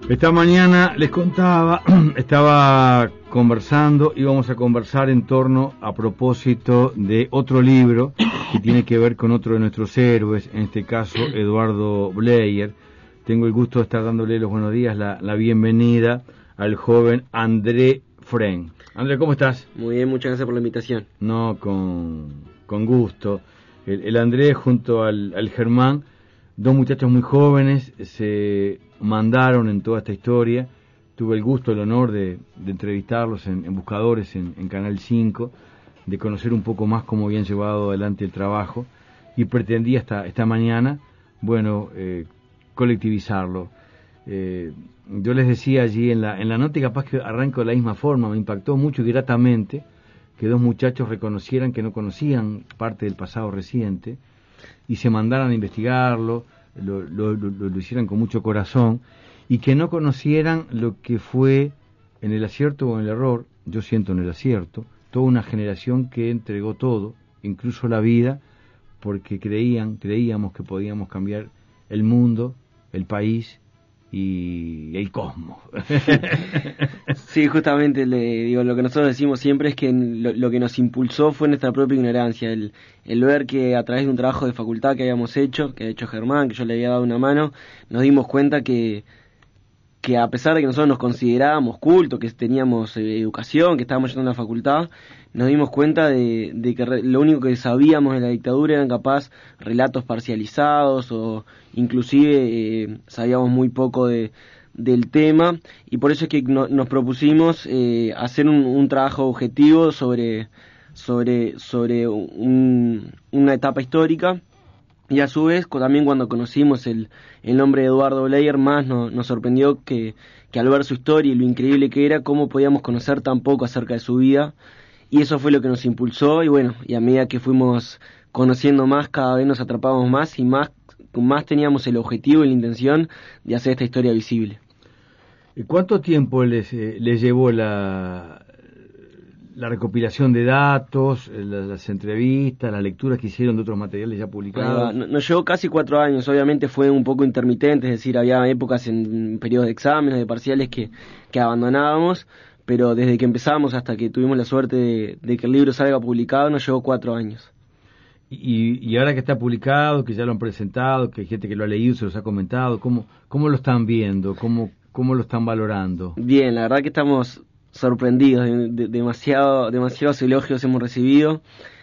Esta mañana les contaba, estaba conversando, íbamos a conversar en torno a propósito de otro libro que tiene que ver con otro de nuestros héroes, en este caso Eduardo Bleier. Tengo el gusto de estar dándole los buenos días, la bienvenida al joven André Fren. André, ¿cómo estás? Muy bien, muchas gracias por la invitación. No, con gusto. El André junto al Germán, dos muchachos muy jóvenes, se mandaron en toda esta historia. Tuve el gusto, el honor de entrevistarlos en Buscadores, en Canal 5, de conocer un poco más cómo habían llevado adelante el trabajo, y pretendí esta mañana, colectivizarlo. Yo les decía allí en la nota, y capaz que arranco de la misma forma, me impactó mucho y gratamente que dos muchachos reconocieran que no conocían parte del pasado reciente y se mandaran a investigarlo, lo hicieran con mucho corazón, y que no conocieran lo que fue, en el acierto o en el error, yo siento en el acierto, toda una generación que entregó todo, incluso la vida, porque creíamos que podíamos cambiar el mundo, el país y el cosmos. Sí, justamente lo que nosotros decimos siempre es que lo que nos impulsó fue nuestra propia ignorancia, el ver que a través de un trabajo de facultad que habíamos hecho, que ha hecho Germán, que yo le había dado una mano, nos dimos cuenta que a pesar de que nosotros nos considerábamos cultos, que teníamos educación, que estábamos yendo a una facultad, nos dimos cuenta de que lo único que sabíamos de la dictadura eran capaz relatos parcializados, o inclusive sabíamos muy poco del tema, y por eso es que nos propusimos hacer un trabajo objetivo sobre una etapa histórica. Y a su vez, también cuando conocimos el nombre de Eduardo Bleier, más nos sorprendió que al ver su historia y lo increíble que era, cómo podíamos conocer tan poco acerca de su vida. Y eso fue lo que nos impulsó, y a medida que fuimos conociendo más, cada vez nos atrapábamos más, y más teníamos el objetivo y la intención de hacer esta historia visible. ¿Cuánto tiempo les llevó la recopilación de datos, las entrevistas, las lecturas que hicieron de otros materiales ya publicados? Nos llevó casi 4 años, obviamente fue un poco intermitente, es decir, había épocas en periodos de exámenes, de parciales que abandonábamos, pero desde que empezamos hasta que tuvimos la suerte de que el libro salga publicado, nos llevó 4 años. Y ahora que está publicado, que ya lo han presentado, que hay gente que lo ha leído, se los ha comentado, ¿cómo lo están viendo? ¿Cómo lo están valorando? Bien, la verdad que estamos sorprendidos, demasiados elogios hemos recibido,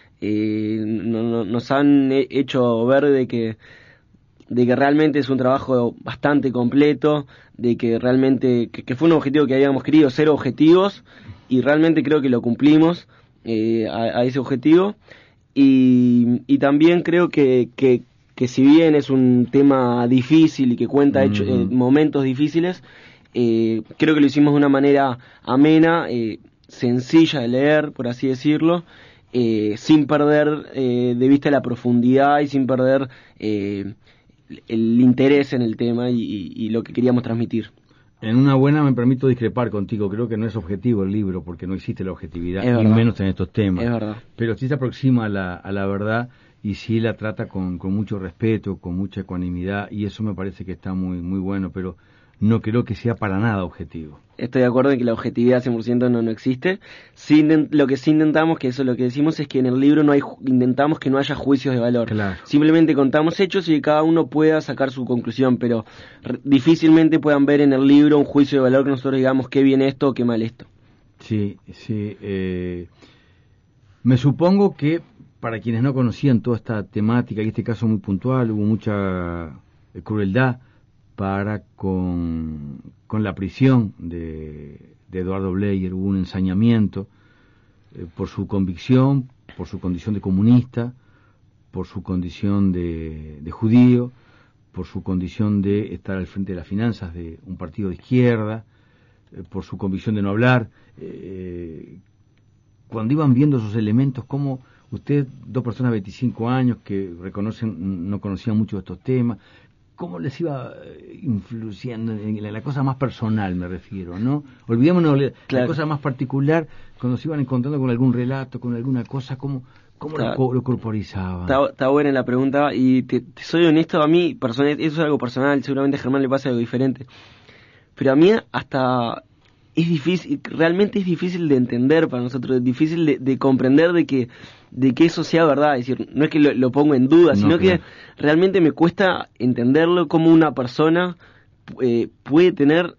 nos han hecho ver de que realmente es un trabajo bastante completo, de que realmente que fue un objetivo que habíamos querido, ser objetivos, y realmente creo que lo cumplimos a ese objetivo, y también creo que si bien es un tema difícil y que cuenta momentos difíciles, creo que lo hicimos de una manera amena, sencilla de leer, por así decirlo, sin perder de vista la profundidad y sin perder el interés en el tema y lo que queríamos transmitir. En una buena me permito discrepar contigo, creo que no es objetivo el libro, porque no existe la objetividad, y menos en estos temas. Es verdad. Pero sí se aproxima a la verdad, y sí la trata con mucho respeto, con mucha ecuanimidad, y eso me parece que está muy, muy bueno, pero no creo que sea para nada objetivo. Estoy de acuerdo en que la objetividad 100% no existe. Lo que sí intentamos, que eso es lo que decimos, es que en el libro intentamos que no haya juicios de valor. Claro. Simplemente contamos hechos y que cada uno pueda sacar su conclusión, pero difícilmente puedan ver en el libro un juicio de valor que nosotros digamos qué bien esto o qué mal esto. Sí. Me supongo que para quienes no conocían toda esta temática, y este caso muy puntual, hubo mucha crueldad para con la prisión de Eduardo Bleier. Hubo un ensañamiento por su convicción, por su condición de comunista, por su condición de judío, por su condición de estar al frente de las finanzas de un partido de izquierda, por su convicción de no hablar. Cuando iban viendo esos elementos, ¿cómo usted, dos personas de 25 años que no conocían mucho de estos temas, cómo les iba influyendo en la cosa más personal, me refiero, ¿no? Olvidémonos de la cosa más particular, cuando se iban encontrando con algún relato, con alguna cosa, ¿cómo lo corporizaban? Está buena la pregunta, y te soy honesto, a mí, eso es algo personal, seguramente a Germán le pasa algo diferente. pero a mí hasta es difícil, realmente es difícil de entender para nosotros, es difícil de comprender de que eso sea verdad. Es decir, no es que lo pongo en duda, sino que realmente me cuesta entenderlo, como una persona puede tener,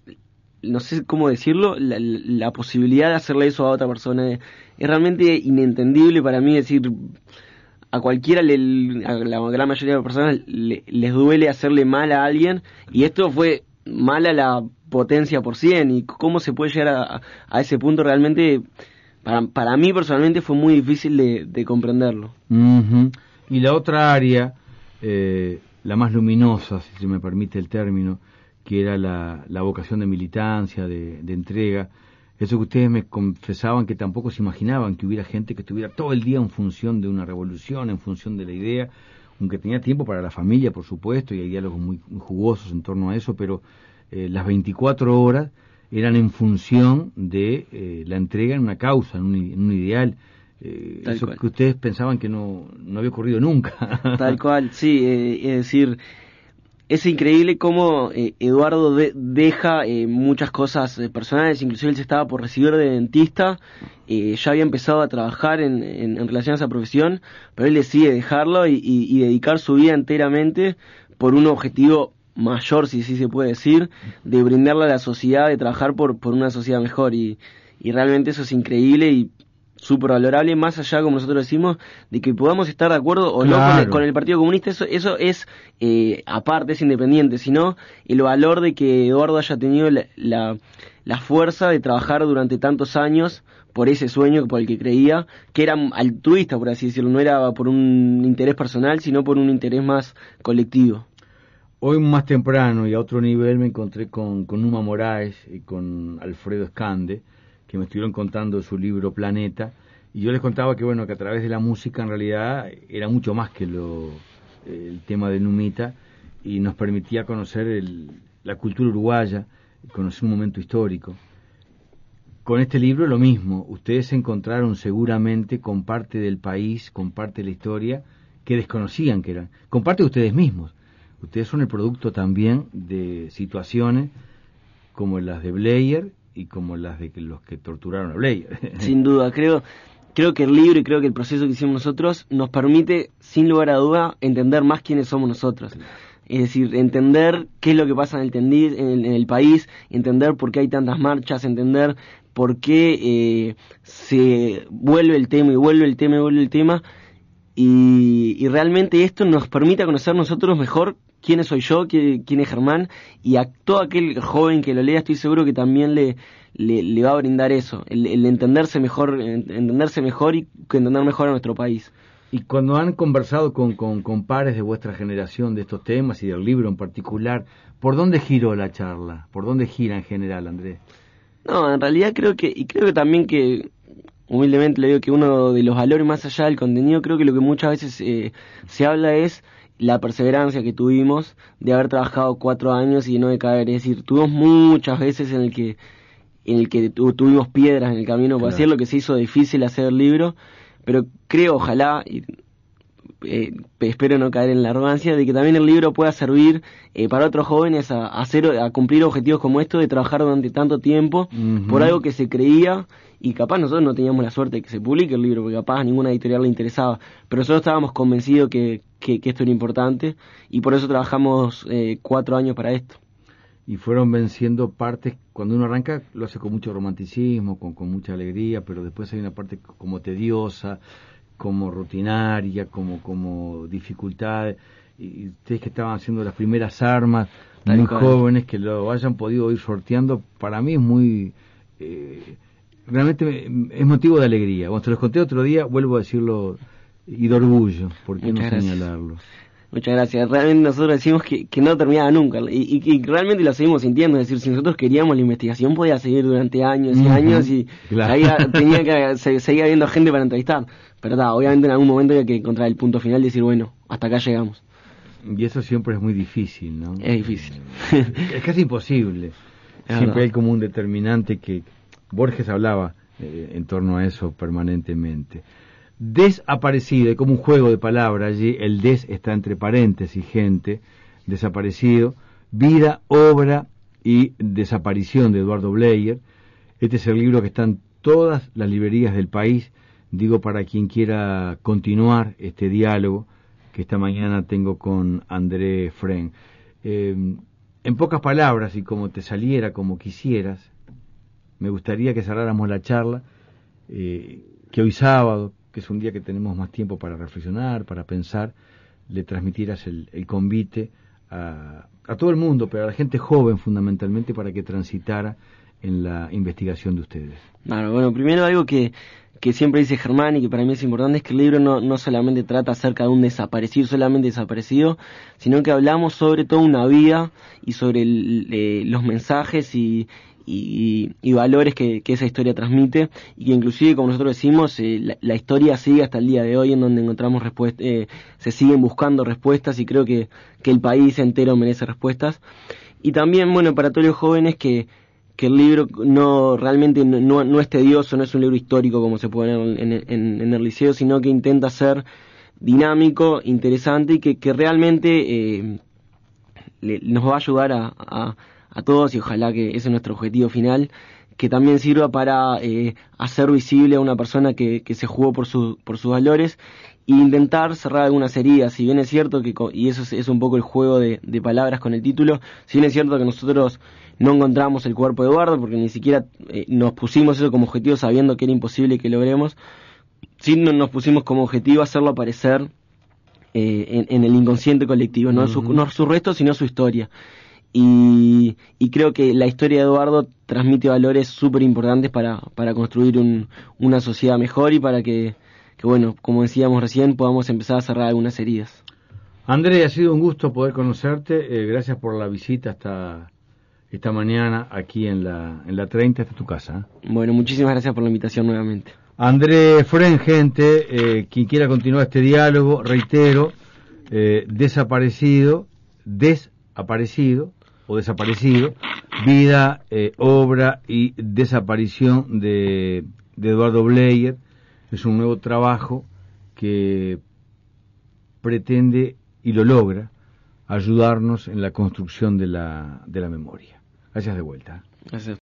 no sé cómo decirlo, la posibilidad de hacerle eso a otra persona. Es realmente inentendible para mí. Es decir, a cualquiera, a la gran mayoría de las personas les duele hacerle mal a alguien, y esto fue mal a la potencia por 100, y cómo se puede llegar a ese punto realmente, para mí personalmente fue muy difícil de comprenderlo. Uh-huh. Y la otra área, la más luminosa, si se me permite el término, que era la vocación de militancia, de entrega, eso que ustedes me confesaban que tampoco se imaginaban que hubiera gente que estuviera todo el día en función de una revolución, en función de la idea, aunque tenía tiempo para la familia, por supuesto, y hay diálogos muy jugosos en torno a eso, pero las 24 horas eran en función de la entrega en una causa, en un ideal. Eso cual. Que ustedes pensaban que no había ocurrido nunca. Tal cual, sí, es decir, es increíble cómo Eduardo deja muchas cosas personales. Inclusive él se estaba por recibir de dentista, ya había empezado a trabajar en relación a esa profesión, pero él decide dejarlo y dedicar su vida enteramente por un objetivo mayor, si sí se puede decir, de brindarle a la sociedad, de trabajar por una sociedad mejor, y realmente eso es increíble y súper valorable, más allá, como nosotros decimos, de que podamos estar de acuerdo o claro. no con el Partido Comunista. Eso es aparte, es independiente, sino el valor de que Eduardo haya tenido la fuerza de trabajar durante tantos años por ese sueño por el que creía, que era altruista, por así decirlo, no era por un interés personal, sino por un interés más colectivo. Hoy más temprano y a otro nivel me encontré con Numa Moraes y con Alfredo Escande, que me estuvieron contando su libro Planeta, y yo les contaba que bueno, que a través de la música en realidad era mucho más que el tema de Numita, y nos permitía conocer la cultura uruguaya, conocer un momento histórico. Con este libro lo mismo, ustedes se encontraron seguramente con parte del país, con parte de la historia que desconocían que eran, con parte de ustedes mismos. Ustedes son el producto también de situaciones como las de Blair y como las de los que torturaron a Blair. Sin duda, creo que el libro y creo que el proceso que hicimos nosotros nos permite, sin lugar a duda, entender más quiénes somos nosotros. Es decir, entender qué es lo que pasa en el país, entender por qué hay tantas marchas, entender por qué se vuelve el tema y vuelve el tema y vuelve el tema, y realmente esto nos permite conocer nosotros mejor quién soy yo, quién es Germán, y a todo aquel joven que lo lea estoy seguro que también le va a brindar eso, el entenderse mejor y que entender mejor a nuestro país. Y cuando han conversado con pares de vuestra generación de estos temas y del libro en particular, ¿por dónde giró la charla? ¿Por dónde gira en general, Andrés? No, en realidad creo que también que, humildemente le digo, que uno de los valores más allá del contenido, creo que lo que muchas veces se habla es la perseverancia que tuvimos de haber trabajado 4 años y no de caer. Es decir, tuvimos muchas veces en el que tuvimos piedras en el camino para hacer lo que se hizo difícil hacer el libro, pero creo, ojalá, y espero no caer en la arrogancia, de que también el libro pueda servir para otros jóvenes a cumplir objetivos como esto, de trabajar durante tanto tiempo por algo que se creía, y capaz nosotros no teníamos la suerte de que se publique el libro, porque capaz a ninguna editorial le interesaba, pero nosotros estábamos convencidos que esto era importante, y por eso trabajamos 4 años para esto. Y fueron venciendo partes, cuando uno arranca lo hace con mucho romanticismo, con mucha alegría, pero después hay una parte como tediosa, como rutinaria, como dificultad, y ustedes que estaban haciendo las primeras armas, muy jóvenes, que lo hayan podido ir sorteando, para mí es muy... realmente es motivo de alegría. Cuando se los conté otro día, vuelvo a decirlo, y de orgullo, ¿por qué no señalarlo? Muchas gracias. Realmente nosotros decimos que no terminaba nunca, y realmente lo seguimos sintiendo. Es decir, si nosotros queríamos, la investigación podía seguir durante años y años, y tenía que seguir habiendo gente para entrevistar. Pero obviamente en algún momento había que encontrar el punto final y decir, bueno, hasta acá llegamos. Y eso siempre es muy difícil, ¿no? Es difícil. Es casi imposible. Siempre hay como un determinante que Borges hablaba en torno a eso permanentemente. Desaparecido, hay como un juego de palabras allí, el des está entre paréntesis, gente, desaparecido, vida, obra, y Desaparición de Eduardo Bleier. Este es el libro que está en todas las librerías del país, digo, para quien quiera continuar este diálogo que esta mañana tengo con André Fren. En pocas palabras, y como te saliera, como quisieras, me gustaría que cerráramos la charla, que hoy sábado, que es un día que tenemos más tiempo para reflexionar, para pensar, le transmitieras el convite a todo el mundo, pero a la gente joven fundamentalmente, para que transitara en la investigación de ustedes. Claro, bueno, primero algo que siempre dice Germán y que para mí es importante es que el libro no solamente trata acerca de un desaparecido, solamente desaparecido, sino que hablamos sobre toda una vida y sobre los mensajes y valores que esa historia transmite, y que inclusive, como nosotros decimos, la historia sigue hasta el día de hoy, en donde encontramos respuestas, se siguen buscando respuestas, y creo que el país entero merece respuestas. Y también, bueno, para todos los jóvenes, que el libro realmente no es tedioso, no es un libro histórico como se puede ver en el liceo, sino que intenta ser dinámico, interesante, y que realmente nos va a ayudar a todos, y ojalá que ese es nuestro objetivo final, que también sirva para hacer visible a una persona que se jugó por sus valores, e intentar cerrar algunas heridas. Si bien es cierto y eso es un poco el juego de palabras con el título, si bien es cierto que nosotros no encontramos el cuerpo de Eduardo, porque ni siquiera nos pusimos eso como objetivo sabiendo que era imposible que logremos, sí nos pusimos como objetivo hacerlo aparecer en el inconsciente colectivo, no su resto, sino su historia. Y creo que la historia de Eduardo transmite valores súper importantes para construir una sociedad mejor, y para que, bueno, como decíamos recién, podamos empezar a cerrar algunas heridas. André, ha sido un gusto poder conocerte. Gracias por la visita hasta esta mañana aquí en la 30, esta es tu casa. Bueno, muchísimas gracias por la invitación nuevamente. André Fren, gente, quien quiera continuar este diálogo, reitero, desaparecido o desaparecido, vida, obra y desaparición de Eduardo Bleier. Es un nuevo trabajo que pretende y lo logra ayudarnos en la construcción de la memoria. Gracias de vuelta. Gracias.